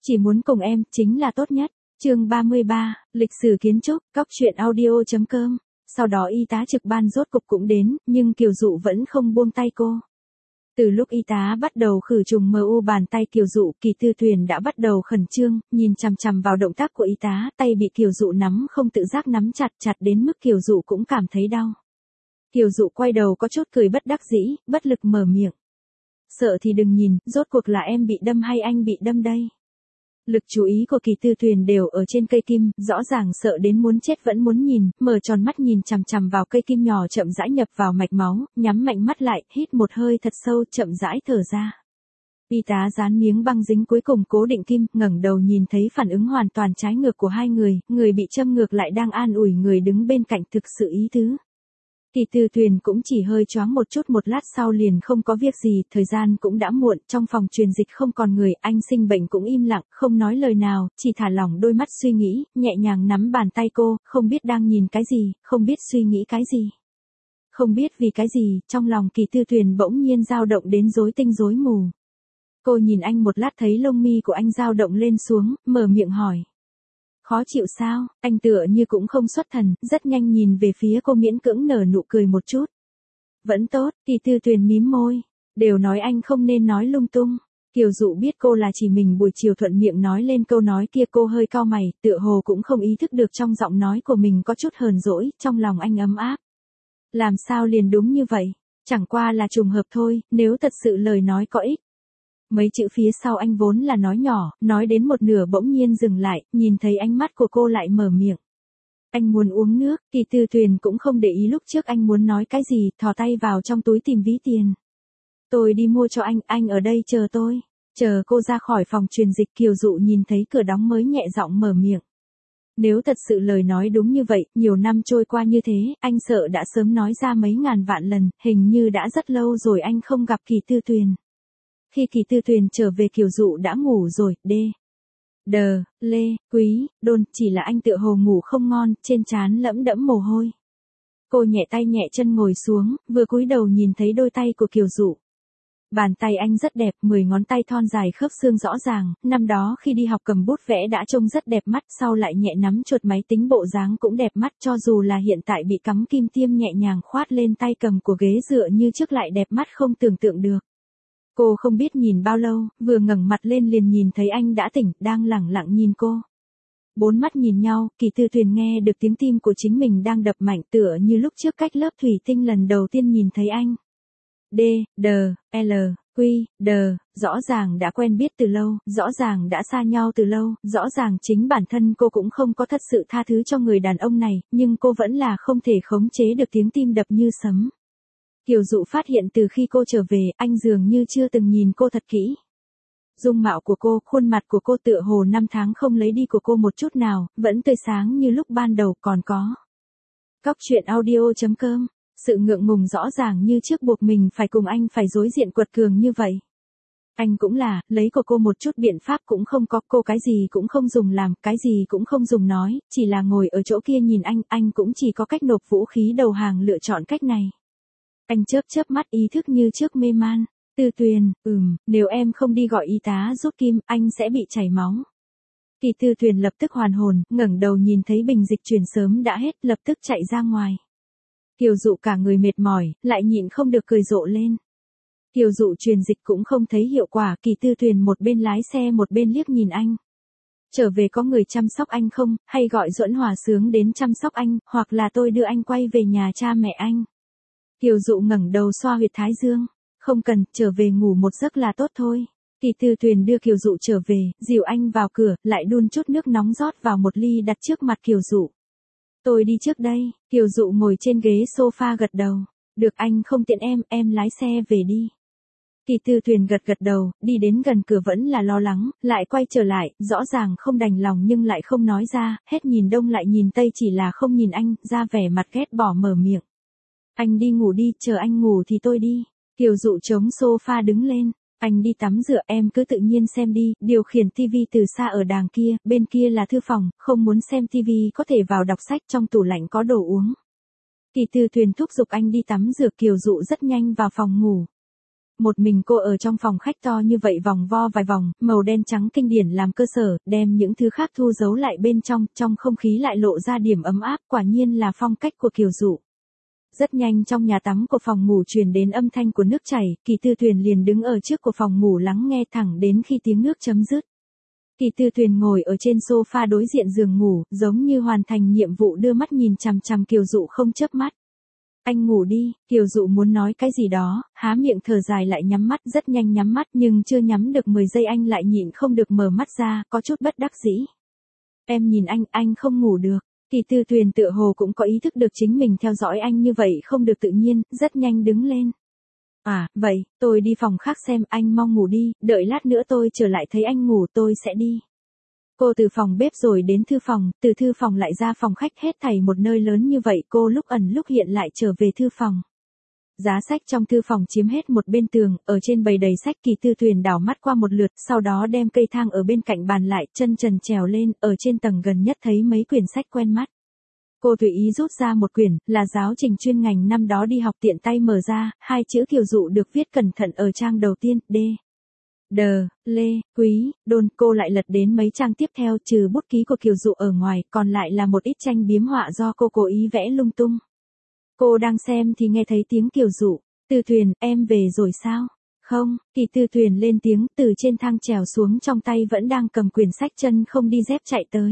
Chỉ muốn cùng em, chính là tốt nhất. Chương 33, lịch sử kiến trúc, Cóc truyện audio.com. Sau đó y tá trực ban rốt cục cũng đến, nhưng Kiều Dụ vẫn không buông tay cô. Từ lúc y tá bắt đầu khử trùng MU bàn tay Kiều Dụ, Kỳ Tư Tuyền đã bắt đầu khẩn trương, nhìn chằm chằm vào động tác của y tá, tay bị Kiều Dụ nắm không tự giác nắm chặt đến mức Kiều Dụ cũng cảm thấy đau. Kiều Dụ quay đầu có chút cười bất đắc dĩ, bất lực mở miệng. Sợ thì đừng nhìn, rốt cuộc là em bị đâm hay anh bị đâm đây? Lực chú ý của Kỳ Tư Tuyền đều ở trên cây kim, rõ ràng sợ đến muốn chết vẫn muốn nhìn, mở tròn mắt nhìn chằm chằm vào cây kim nhỏ chậm rãi nhập vào mạch máu, nhắm mạnh mắt lại, hít một hơi thật sâu, chậm rãi thở ra. Y tá dán miếng băng dính cuối cùng cố định kim, ngẩng đầu nhìn thấy phản ứng hoàn toàn trái ngược của hai người bị châm ngược lại đang an ủi người đứng bên cạnh thực sự ý tứ. Kỳ Tư Tuyền cũng chỉ hơi choáng một chút, một lát sau liền không có việc gì, thời gian cũng đã muộn, trong phòng truyền dịch không còn người, anh sinh bệnh cũng im lặng, không nói lời nào, chỉ thả lỏng đôi mắt suy nghĩ, nhẹ nhàng nắm bàn tay cô, không biết đang nhìn cái gì, không biết suy nghĩ cái gì. Không biết vì cái gì, trong lòng Kỳ Tư Tuyền bỗng nhiên dao động đến rối tinh rối mù. Cô nhìn anh một lát thấy lông mi của anh dao động lên xuống, mở miệng hỏi. Khó chịu sao? Anh tựa như cũng không xuất thần, rất nhanh nhìn về phía cô miễn cưỡng nở nụ cười một chút. Vẫn tốt, Kỳ Tư Tuyền mím môi. Đều nói anh không nên nói lung tung. Kiều Dụ biết cô là chỉ mình buổi chiều thuận miệng nói lên câu nói kia, cô hơi cau mày, tựa hồ cũng không ý thức được trong giọng nói của mình có chút hờn dỗi, trong lòng anh ấm áp. Làm sao liền đúng như vậy? Chẳng qua là trùng hợp thôi, nếu thật sự lời nói có ích. Mấy chữ phía sau anh vốn là nói nhỏ, nói đến một nửa bỗng nhiên dừng lại, nhìn thấy ánh mắt của cô lại mở miệng. Anh muốn uống nước, Kỳ Tư Tuyền cũng không để ý lúc trước anh muốn nói cái gì, thò tay vào trong túi tìm ví tiền. Tôi đi mua cho anh ở đây chờ tôi. Chờ cô ra khỏi phòng truyền dịch, Kiều Dụ nhìn thấy cửa đóng mới nhẹ giọng mở miệng. Nếu thật sự lời nói đúng như vậy, nhiều năm trôi qua như thế, anh sợ đã sớm nói ra mấy ngàn vạn lần, hình như đã rất lâu rồi anh không gặp Kỳ Tư Tuyền. Khi Kỳ Tư Tuyền trở về, Kiều Dụ đã ngủ rồi, Quý, Đôn, chỉ là anh tựa hồ ngủ không ngon, trên trán lẫm đẫm mồ hôi. Cô nhẹ tay nhẹ chân ngồi xuống, vừa cúi đầu nhìn thấy đôi tay của Kiều Dụ. Bàn tay anh rất đẹp, 10 ngón tay thon dài khớp xương rõ ràng, năm đó khi đi học cầm bút vẽ đã trông rất đẹp mắt, sau lại nhẹ nắm chuột máy tính bộ dáng cũng đẹp mắt, cho dù là hiện tại bị cắm kim tiêm nhẹ nhàng khoát lên tay cầm của ghế dựa như trước lại đẹp mắt không tưởng tượng được. Cô không biết nhìn bao lâu, vừa ngẩng mặt lên liền nhìn thấy anh đã tỉnh, đang lẳng lặng nhìn cô. Bốn mắt nhìn nhau, Kỳ Tư Tuyền nghe được tiếng tim của chính mình đang đập mạnh, tựa như lúc trước cách lớp thủy tinh lần đầu tiên nhìn thấy anh. Rõ ràng đã quen biết từ lâu, rõ ràng đã xa nhau từ lâu, rõ ràng chính bản thân cô cũng không có thật sự tha thứ cho người đàn ông này, nhưng cô vẫn là không thể khống chế được tiếng tim đập như sấm. Kiều Dụ phát hiện từ khi cô trở về, anh dường như chưa từng nhìn cô thật kỹ. Dung mạo của cô, khuôn mặt của cô tựa hồ năm tháng không lấy đi của cô một chút nào, vẫn tươi sáng như lúc ban đầu, còn có. Cóc truyện audio.com, sự ngượng ngùng rõ ràng như trước buộc mình phải cùng anh phải đối diện quật cường như vậy. Anh cũng là, lấy của cô một chút biện pháp cũng không có, cô cái gì cũng không dùng làm, cái gì cũng không dùng nói, chỉ là ngồi ở chỗ kia nhìn anh cũng chỉ có cách nộp vũ khí đầu hàng, lựa chọn cách này. Anh chớp mắt, ý thức như trước mê man. Tư Tuyền, nếu em không đi gọi y tá giúp kim, anh sẽ bị chảy máu. Kỳ Tư Tuyền lập tức hoàn hồn, ngẩng đầu nhìn thấy bình dịch truyền sớm đã hết, lập tức chạy ra ngoài. Kiều Dụ cả người mệt mỏi, lại nhịn không được cười rộ lên. Kiều Dụ truyền dịch cũng không thấy hiệu quả, Kỳ Tư Tuyền một bên lái xe một bên liếc nhìn anh. Trở về có người chăm sóc anh không, hay gọi Duẫn Hòa Sướng đến chăm sóc anh, hoặc là tôi đưa anh quay về nhà cha mẹ anh. Kiều Dụ ngẩng đầu xoa huyệt thái dương. Không cần, trở về ngủ một giấc là tốt thôi. Kỳ Tư Tuyền đưa Kiều Dụ trở về, dìu anh vào cửa, lại đun chút nước nóng rót vào một ly đặt trước mặt Kiều Dụ. Tôi đi trước đây. Kiều Dụ ngồi trên ghế sofa gật đầu. Được, anh không tiện em lái xe về đi. Kỳ Tư Tuyền gật đầu, đi đến gần cửa vẫn là lo lắng, lại quay trở lại, rõ ràng không đành lòng nhưng lại không nói ra, hết nhìn đông lại nhìn tây chỉ là không nhìn anh, ra vẻ mặt ghét bỏ mở miệng. Anh đi ngủ đi, chờ anh ngủ thì tôi đi. Kiều Dụ chống sofa đứng lên. Anh đi tắm rửa, em cứ tự nhiên xem đi, điều khiển tivi từ xa ở đàng kia, bên kia là thư phòng, không muốn xem tivi có thể vào đọc sách, trong tủ lạnh có đồ uống. Kỳ Tư Tuyền thúc giục anh đi tắm rửa, Kiều Dụ rất nhanh vào phòng ngủ. Một mình cô ở trong phòng khách to như vậy vòng vo vài vòng, màu đen trắng kinh điển làm cơ sở, đem những thứ khác thu giấu lại bên trong không khí lại lộ ra điểm ấm áp, quả nhiên là phong cách của Kiều Dụ. Rất nhanh trong nhà tắm của phòng ngủ truyền đến âm thanh của nước chảy, Kỳ Tư Tuyền liền đứng ở trước của phòng ngủ lắng nghe thẳng đến khi tiếng nước chấm dứt. Kỳ Tư Tuyền ngồi ở trên sofa đối diện giường ngủ, giống như hoàn thành nhiệm vụ đưa mắt nhìn chằm chằm Kiều Dụ không chớp mắt. Anh ngủ đi, Kiều Dụ muốn nói cái gì đó, há miệng thở dài lại nhắm mắt, rất nhanh nhắm mắt nhưng chưa nhắm được 10 giây anh lại nhịn không được mở mắt ra, có chút bất đắc dĩ. Em nhìn anh không ngủ được. Kỳ Tư Tuyền tựa hồ cũng có ý thức được chính mình theo dõi anh như vậy không được tự nhiên, rất nhanh đứng lên. À, vậy, tôi đi phòng khác xem, anh mau ngủ đi, đợi lát nữa tôi trở lại thấy anh ngủ tôi sẽ đi. Cô từ phòng bếp rồi đến thư phòng, từ thư phòng lại ra phòng khách, hết thảy một nơi lớn như vậy cô lúc ẩn lúc hiện lại trở về thư phòng. Giá sách trong thư phòng chiếm hết một bên tường, ở trên bầy đầy sách. Kỳ Tư Tuyền đảo mắt qua một lượt, sau đó đem cây thang ở bên cạnh bàn lại, chân trần trèo lên, ở trên tầng gần nhất thấy mấy quyển sách quen mắt. Cô tùy ý rút ra một quyển, là giáo trình chuyên ngành năm đó đi học, tiện tay mở ra, hai chữ Kiều Dụ được viết cẩn thận ở trang đầu tiên, Lê, Quý, Đôn. Cô lại lật đến mấy trang tiếp theo, trừ bút ký của Kiều Dụ ở ngoài, còn lại là một ít tranh biếm họa do cô cố ý vẽ lung tung. Cô đang xem thì nghe thấy tiếng Kiều Dụ. Tư Tuyền, em về rồi sao? Không, Kỳ Tư Tuyền lên tiếng, từ trên thang trèo xuống, trong tay vẫn đang cầm quyển sách, chân không đi dép chạy tới.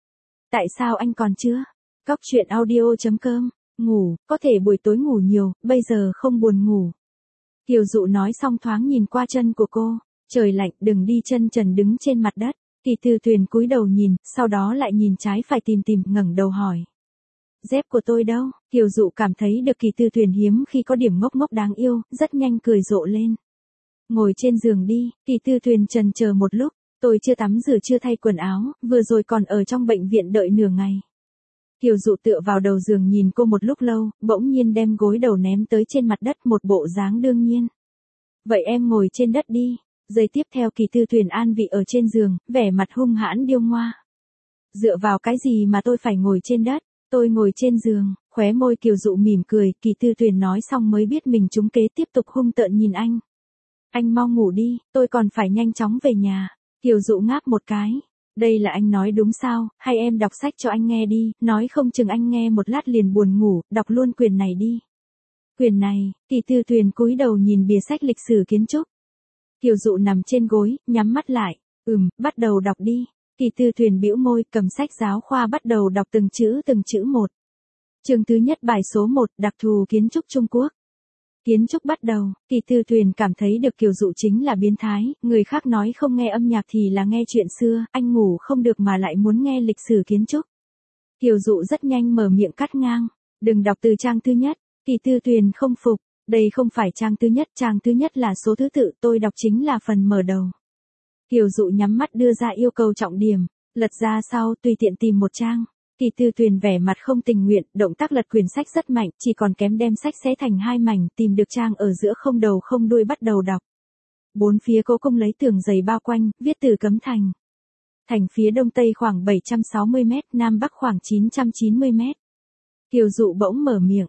Tại sao anh còn chưa? Cóc truyện audio.com, ngủ, có thể buổi tối ngủ nhiều, bây giờ không buồn ngủ. Kiều Dụ nói xong thoáng nhìn qua chân của cô, trời lạnh, đừng đi chân trần đứng trên mặt đất. Kỳ Tư Tuyền cúi đầu nhìn, sau đó lại nhìn trái phải tìm ngẩng đầu hỏi. Dép của tôi đâu? Kiều Dụ cảm thấy được Kỳ Tư Tuyền hiếm khi có điểm ngốc đáng yêu, rất nhanh cười rộ lên. Ngồi trên giường đi. Kỳ Tư Tuyền chần chờ một lúc, tôi chưa tắm rửa chưa thay quần áo, vừa rồi còn ở trong bệnh viện đợi nửa ngày. Kiều Dụ tựa vào đầu giường nhìn cô một lúc lâu, bỗng nhiên đem gối đầu ném tới trên mặt đất, một bộ dáng đương nhiên. Vậy em ngồi trên đất đi. Giây tiếp theo Kỳ Tư Tuyền an vị ở trên giường, vẻ mặt hung hãn điêu ngoa. Dựa vào cái gì mà tôi phải ngồi trên đất? Tôi ngồi trên giường. Khóe môi Kiều Dụ mỉm cười, Kỳ Tư Tuyền nói xong mới biết mình trúng kế, tiếp tục hung tợn nhìn anh. Anh mau ngủ đi, tôi còn phải nhanh chóng về nhà. Kiều Dụ ngáp một cái. Đây là anh nói đúng sao, hay em đọc sách cho anh nghe đi, nói không chừng anh nghe một lát liền buồn ngủ, đọc luôn quyển này đi. Quyển này. Kỳ Tư Tuyền cúi đầu nhìn bìa sách lịch sử kiến trúc. Kiều Dụ nằm trên gối, nhắm mắt lại. Bắt đầu đọc đi. Kỳ Tư Tuyền bĩu môi, cầm sách giáo khoa bắt đầu đọc từng chữ một. Chương thứ nhất, bài số 1, đặc thù kiến trúc Trung Quốc. Kiến trúc bắt đầu. Kỳ Tư Tuyền cảm thấy được Kiều Dụ chính là biến thái, người khác nói không nghe âm nhạc thì là nghe chuyện xưa, anh ngủ không được mà lại muốn nghe lịch sử kiến trúc. Kiều Dụ rất nhanh mở miệng cắt ngang. Đừng đọc từ trang thứ nhất. Kỳ Tư Tuyền không phục. Đây không phải trang thứ nhất là số thứ tự, tôi đọc chính là phần mở đầu. Kiều Dụ nhắm mắt đưa ra yêu cầu trọng điểm, lật ra sau tùy tiện tìm một trang. Kỳ Tư Tuyền vẻ mặt không tình nguyện, động tác lật quyển sách rất mạnh, chỉ còn kém đem sách xé thành hai mảnh, tìm được trang ở giữa không đầu không đuôi bắt đầu đọc. Bốn phía cố cung lấy tường dày bao quanh, viết từ cấm thành. Thành phía đông tây khoảng 760 mét, nam bắc khoảng 990 mét. Kiều Dụ bỗng mở miệng,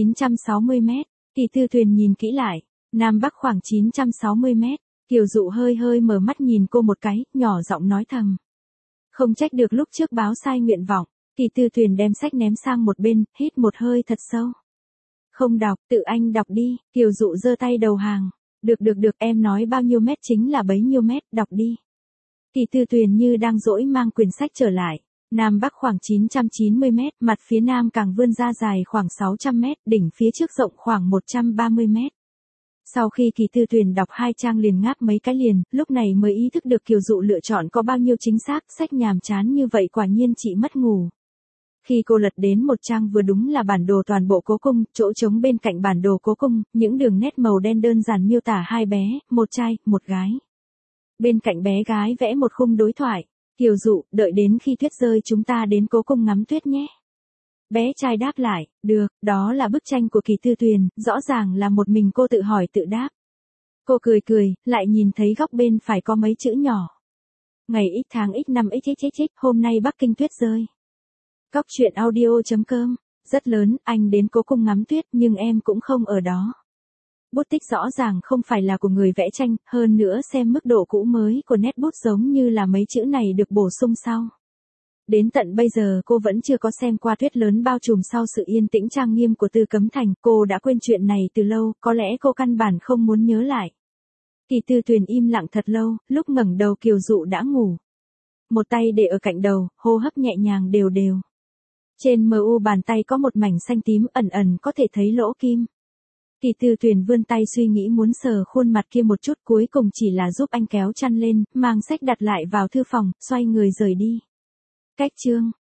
960 mét. Kỳ Tư Tuyền nhìn kỹ lại, nam bắc khoảng 960 mét. Kiều Dụ hơi mở mắt nhìn cô một cái, nhỏ giọng nói thầm. Không trách được lúc trước báo sai nguyện vọng. Kỳ Tư Tuyền đem sách ném sang một bên, hít một hơi thật sâu. Không đọc, tự anh đọc đi. Kiều Dụ giơ tay đầu hàng. Được, em nói bao nhiêu mét chính là bấy nhiêu mét, đọc đi. Kỳ Tư Tuyền như đang dỗi mang quyển sách trở lại. Nam bắc khoảng 990 mét, mặt phía nam càng vươn ra dài khoảng 600 mét, đỉnh phía trước rộng khoảng 130 mét. Sau khi Kỳ Tư Tuyền đọc hai trang liền ngáp mấy cái liền, lúc này mới ý thức được Kiều Dụ lựa chọn có bao nhiêu chính xác, sách nhàm chán như vậy quả nhiên chị mất ngủ. Khi cô lật đến một trang vừa đúng là bản đồ toàn bộ cố cung, chỗ trống bên cạnh bản đồ cố cung, những đường nét màu đen đơn giản miêu tả hai bé, một trai, một gái. Bên cạnh bé gái vẽ một khung đối thoại. Kiều Dụ, đợi đến khi tuyết rơi chúng ta đến cố cung ngắm tuyết nhé. Bé trai đáp lại, được, đó là bức tranh của Kỳ Tư Tuyền, rõ ràng là một mình cô tự hỏi tự đáp. Cô cười, lại nhìn thấy góc bên phải có mấy chữ nhỏ. Ngày X tháng X năm XXX, hôm nay Bắc Kinh tuyết rơi. Cóc truyện audio.com, rất lớn, anh đến cố cung ngắm tuyết nhưng em cũng không ở đó. Bút tích rõ ràng không phải là của người vẽ tranh, hơn nữa xem mức độ cũ mới của nét bút giống như là mấy chữ này được bổ sung sau. Đến tận bây giờ cô vẫn chưa có xem qua Tuyết lớn bao trùm sau sự yên tĩnh trang nghiêm của Tư Cấm Thành, cô đã quên chuyện này từ lâu, có lẽ cô căn bản không muốn nhớ lại. Kỳ Tư Tuyền im lặng thật lâu, lúc ngẩng đầu Kiều Dụ đã ngủ. Một tay để ở cạnh đầu, hô hấp nhẹ nhàng đều đều. Trên mu bàn tay có một mảnh xanh tím ẩn ẩn có thể thấy lỗ kim. Kỳ Tư Tuyền vươn tay suy nghĩ muốn sờ khuôn mặt kia một chút, cuối cùng chỉ là giúp anh kéo chăn lên, mang sách đặt lại vào thư phòng, xoay người rời đi. Cách chương